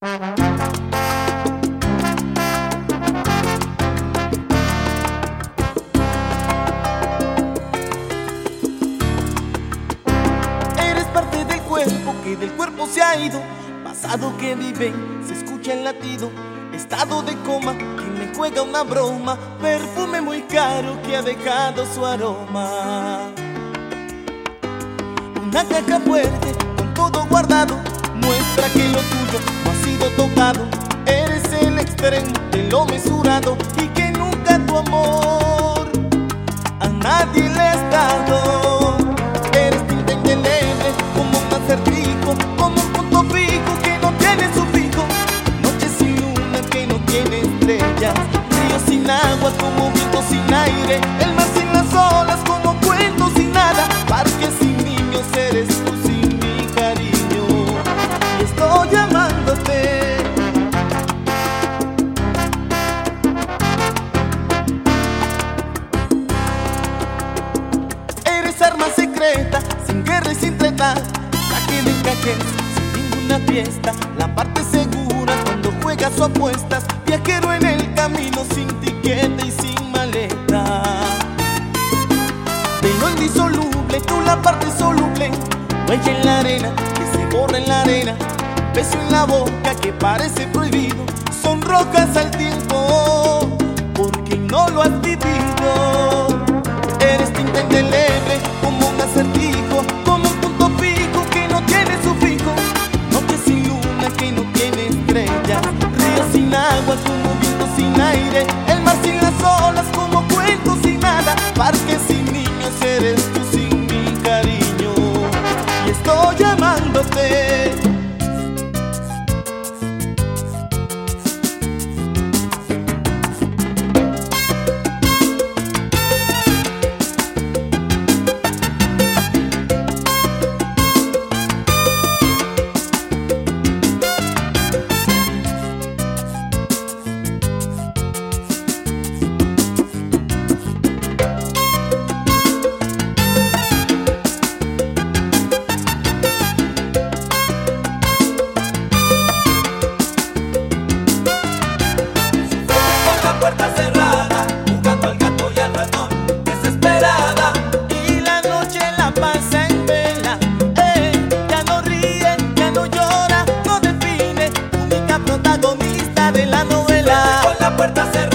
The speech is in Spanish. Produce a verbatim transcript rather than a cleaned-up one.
Eres parte del cuerpo que del cuerpo se ha ido, pasado que vive, se escucha el latido, estado de coma que me juega una broma, perfume muy caro que ha dejado su aroma. Una caja fuerte con todo guardado muestra que lo tuyo no ha sido tocado. Eres el extremo de lo mesurado y que nunca tu amor a nadie le has dado. Eres tinta indeleble como un acertijo, como un punto fijo que no tiene sufijo. Noche sin luna que no tiene estrellas, río sin agua como viento sin aire, el mar sin las olas como cuento sin nada, parque sin niños eres tú sin mi cariño. Y estoy llamándote. Eres arma secreta, sin guerra y sin treta, saque de cajes sin ninguna fiesta, la parte segura cuando juegas o apuestas, viajero en el camino sin tiquete y sin maleta. Velo indisoluble, tú la parte soluble, huella en la arena que se borra en la arena, beso en la boca que parece prohibido, sonrojas al tiempo porque no lo has vivido. Eres tinta indeleble como un acertijo, como un punto fijo que no tiene sufijo. Noche sin luna que no tiene estrellas, río sin agua como viento sin aire, el mar sin las olas como cuento sin nada, parque sin niños eres tú sin mi cariño. Y estoy llamándote. Puerta cerrada, jugando al gato y al ratón, desesperada. Y la noche la pasa en vela, eh, ya no ríe, ya no llora, no define, única protagonista de la novela. Con la puerta cerrada.